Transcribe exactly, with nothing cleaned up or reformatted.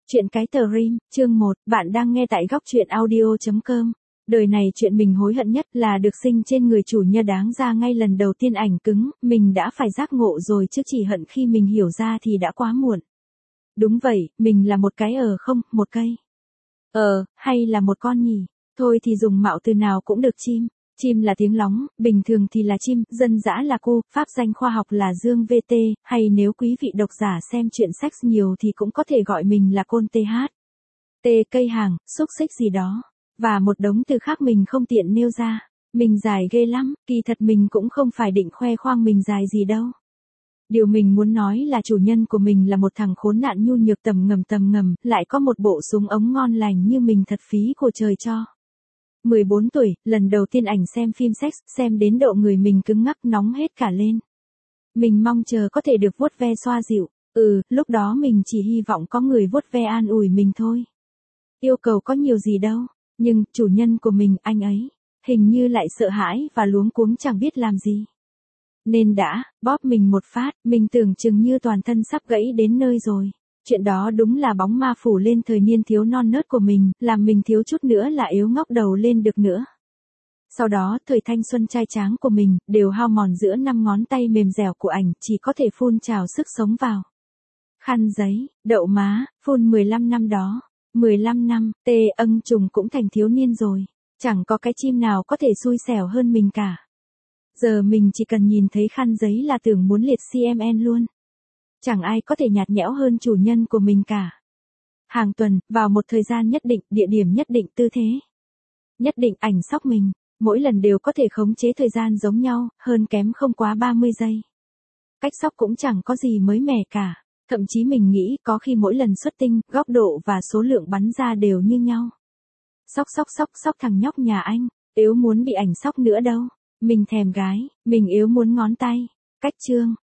Chuyện cái tờ Rim, chương một, bạn đang nghe tại góc truyện audio chấm com. Đời này chuyện mình hối hận nhất là được sinh trên người chủ nhân đáng ra ngay lần đầu tiên ảnh cứng, mình đã phải giác ngộ rồi chứ chỉ hận khi mình hiểu ra thì đã quá muộn. Đúng vậy, mình là một cái ờ không, một cây. Ờ, hay là một con nhỉ? Thôi thì dùng mạo từ nào cũng được chim. Chim là tiếng lóng, bình thường thì là chim, dân dã là cô, pháp danh khoa học là Dương vê tê, hay nếu quý vị độc giả xem chuyện sex nhiều thì cũng có thể gọi mình là côn tê hát. T cây hàng, xúc xích gì đó. Và một đống từ khác mình không tiện nêu ra. Mình dài ghê lắm, kỳ thật mình cũng không phải định khoe khoang mình dài gì đâu. Điều mình muốn nói là chủ nhân của mình là một thằng khốn nạn nhu nhược tầm ngầm tầm ngầm, lại có một bộ súng ống ngon lành như mình thật phí của trời cho. mười bốn tuổi, lần đầu tiên ảnh xem phim sex, xem đến độ người mình cứng ngắc nóng hết cả lên. Mình mong chờ có thể được vuốt ve xoa dịu, ừ, lúc đó mình chỉ hy vọng có người vuốt ve an ủi mình thôi. Yêu cầu có nhiều gì đâu, nhưng chủ nhân của mình, anh ấy, hình như lại sợ hãi và luống cuống chẳng biết làm gì. Nên đã, bóp mình một phát, mình tưởng chừng như toàn thân sắp gãy đến nơi rồi. Chuyện đó đúng là bóng ma phủ lên thời niên thiếu non nớt của mình, làm mình thiếu chút nữa là yếu ngóc đầu lên được nữa. Sau đó, thời thanh xuân trai tráng của mình, đều hao mòn giữa năm ngón tay mềm dẻo của ảnh, chỉ có thể phun trào sức sống vào. Khăn giấy, đậu má, phun mười lăm năm đó. mười lăm năm, tê âng trùng cũng thành thiếu niên rồi. Chẳng có cái chim nào có thể xui xẻo hơn mình cả. Giờ mình chỉ cần nhìn thấy khăn giấy là tưởng muốn liệt xê em en luôn. Chẳng ai có thể nhạt nhẽo hơn chủ nhân của mình cả. Hàng tuần, vào một thời gian nhất định, địa điểm nhất định, tư thế nhất định, ảnh sóc mình, mỗi lần đều có thể khống chế thời gian giống nhau, hơn kém không quá ba mươi giây. Cách sóc cũng chẳng có gì mới mẻ cả, thậm chí mình nghĩ có khi mỗi lần xuất tinh, góc độ và số lượng bắn ra đều như nhau. Sóc sóc sóc sóc thằng nhóc nhà anh, yếu muốn bị ảnh sóc nữa đâu. Mình thèm gái, mình yếu muốn ngón tay. Cách chương,